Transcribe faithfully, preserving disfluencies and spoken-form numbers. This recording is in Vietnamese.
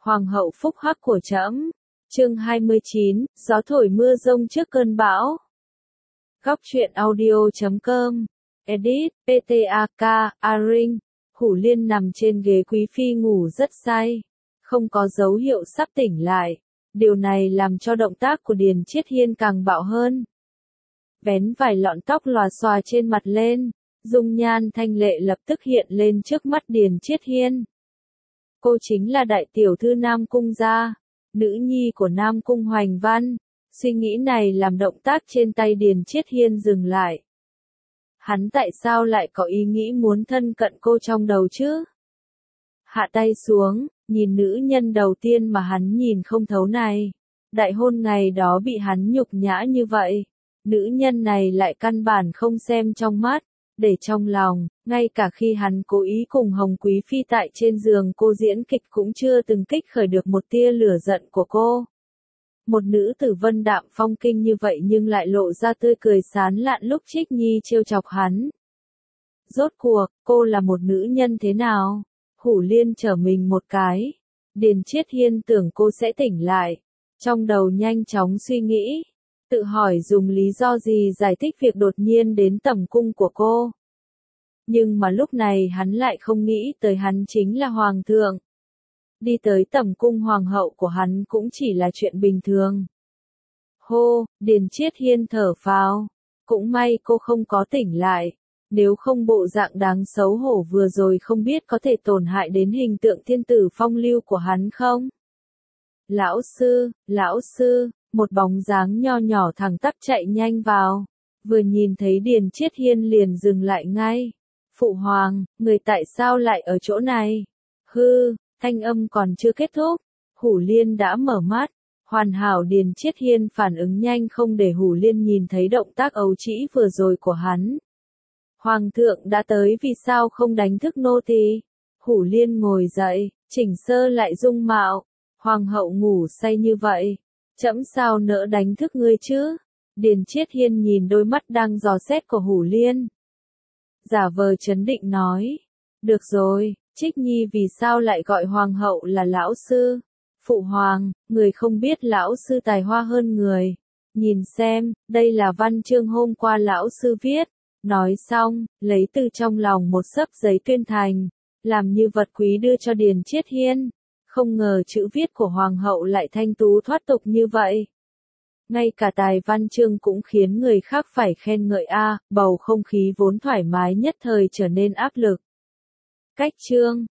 Hoàng hậu phúc hắc của trẫm. Chương hai mươi chín, gió thổi mưa rông trước cơn bão. Góc truyện audio chấm com. Edit, pê tê a ca, Aring. Hủ Liên nằm trên ghế quý phi ngủ rất say. Không có dấu hiệu sắp tỉnh lại. Điều này làm cho động tác của Điền Chiết Hiên càng bạo hơn. Vén vài lọn tóc lòa xòa trên mặt lên. Dung nhan thanh lệ lập tức hiện lên trước mắt Điền Chiết Hiên. Cô chính là đại tiểu thư Nam Cung gia, nữ nhi của Nam Cung Hoành Văn. Suy nghĩ này làm động tác trên tay Điền Chiết Hiên dừng lại. Hắn tại sao lại có ý nghĩ muốn thân cận cô trong đầu chứ? Hạ tay xuống, nhìn nữ nhân đầu tiên mà hắn nhìn không thấu này. Đại hôn ngày đó bị hắn nhục nhã như vậy. Nữ nhân này lại căn bản không xem trong mắt, để trong lòng, ngay cả khi hắn cố ý cùng Hồng Quý Phi tại trên giường cô diễn kịch cũng chưa từng kích khởi được một tia lửa giận của cô. Một nữ tử vân đạm phong kinh như vậy nhưng lại lộ ra tươi cười sán lạn lúc Trích Nhi trêu chọc hắn. Rốt cuộc, cô là một nữ nhân thế nào? Hủ Liên trở mình một cái. Điền Chiết Hiên tưởng cô sẽ tỉnh lại. Trong đầu nhanh chóng suy nghĩ. Tự hỏi dùng lý do gì giải thích việc đột nhiên đến tầm cung của cô. Nhưng mà lúc này hắn lại không nghĩ tới hắn chính là hoàng thượng. Đi tới tầm cung hoàng hậu của hắn cũng chỉ là chuyện bình thường. Hô, Điền Chiết Hiên thở phào. Cũng may cô không có tỉnh lại. Nếu không bộ dạng đáng xấu hổ vừa rồi không biết có thể tổn hại đến hình tượng thiên tử phong lưu của hắn không? Lão sư, lão sư. Một bóng dáng nho nhỏ thẳng tắp chạy nhanh vào. Vừa nhìn thấy Điền Chiết Hiên liền dừng lại ngay. Phụ hoàng, người tại sao lại ở chỗ này? Hư, thanh âm còn chưa kết thúc. Hủ Liên đã mở mắt. Hoàn hảo Điền Chiết Hiên phản ứng nhanh không để Hủ Liên nhìn thấy động tác ấu trĩ vừa rồi của hắn. Hoàng thượng đã tới vì sao không đánh thức nô tỳ? Hủ Liên ngồi dậy, chỉnh sơ lại dung mạo. Hoàng hậu ngủ say như vậy. Trẫm sao nỡ đánh thức ngươi chứ? Điền Chiết Hiên nhìn đôi mắt đang dò xét của Hủ Liên. Giả vờ trấn định nói. Được rồi, Trích Nhi vì sao lại gọi hoàng hậu là lão sư? Phụ hoàng, người không biết lão sư tài hoa hơn người. Nhìn xem, đây là văn chương hôm qua lão sư viết. Nói xong, lấy từ trong lòng một xấp giấy tuyên thành. Làm như vật quý đưa cho Điền Chiết Hiên. Không ngờ chữ viết của hoàng hậu lại thanh tú thoát tục như vậy. Ngay cả tài văn chương cũng khiến người khác phải khen ngợi a, bầu không khí vốn thoải mái nhất thời trở nên áp lực. Cách chương,